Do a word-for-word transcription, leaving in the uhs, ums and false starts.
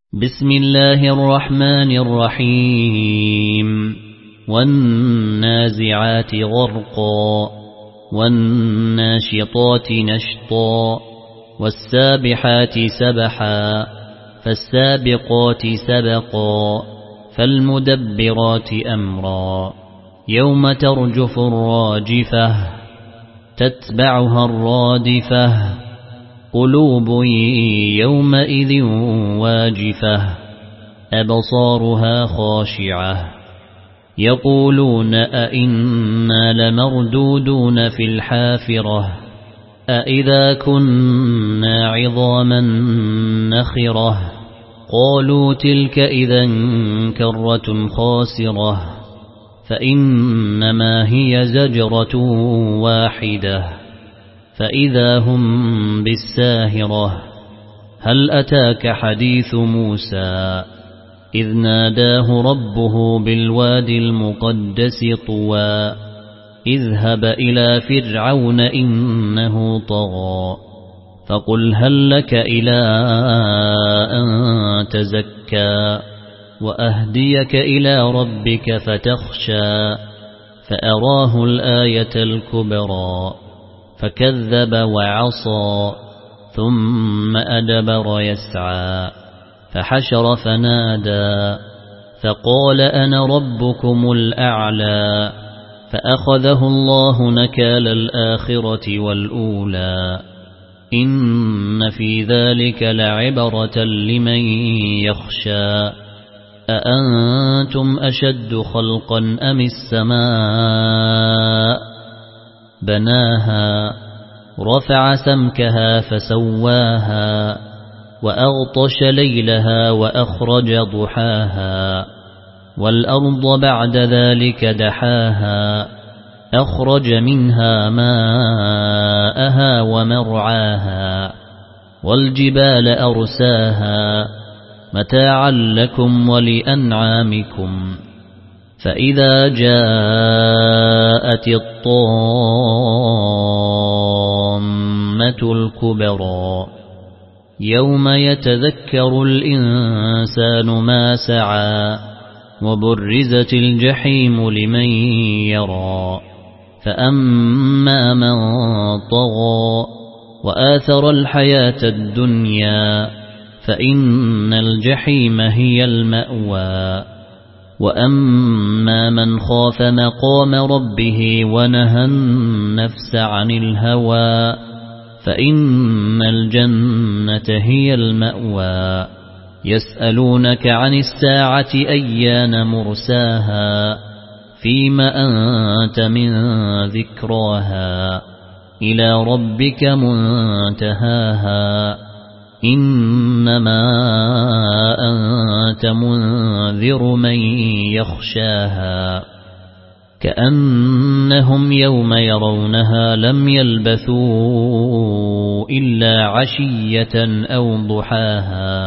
بسم الله الرحمن الرحيم والنازعات غرقا والناشطات نشطا والسابحات سبحا فالسابقات سبقا فالمدبرات أمرا يوم ترجف الراجفة تتبعها الرادفة قلوب يومئذ واجفة أبصارها خاشعة يقولون أئنا لمردودون في الحافرة أئذا كنا عظاما نخرة قالوا تلك إذا كرة خاسرة فإنما هي زجرة واحدة فإذا هم بالساهرة هل أتاك حديث موسى إذ ناداه ربه بالوادي المقدس طوى اذهب إلى فرعون إنه طغى فقل هل لك إلى أن تزكى وأهديك إلى ربك فتخشى فأراه الآية الكبرى فكذب وعصى ثم أدبر يسعى فحشر فنادى فقال أنا ربكم الأعلى فأخذه الله نكال الآخرة والأولى إن في ذلك لعبرة لمن يخشى أأنتم أشد خلقا أم السماء بناها رفع سمكها فسواها وأغطش ليلها وأخرج ضحاها والأرض بعد ذلك دحاها أخرج منها ماءها ومرعاها والجبال أرساها متاعا لكم ولأنعامكم فإذا جاءت الطامة الكبرى يوم يتذكر الإنسان ما سعى وبرزت الجحيم لمن يرى فأما من طغى وآثر الحياة الدنيا فإن الجحيم هي المأوى وأما من خاف مقام ربه ونهى النفس عن الهوى فإن الجنة هي المأوى يسألونك عن الساعة أيان مرساها فيما أنت من ذكراها إلى ربك منتهاها إنما أنت منذر من يخشاها كأنهم يوم يرونها لم يلبثوا إلا عشية أو ضحاها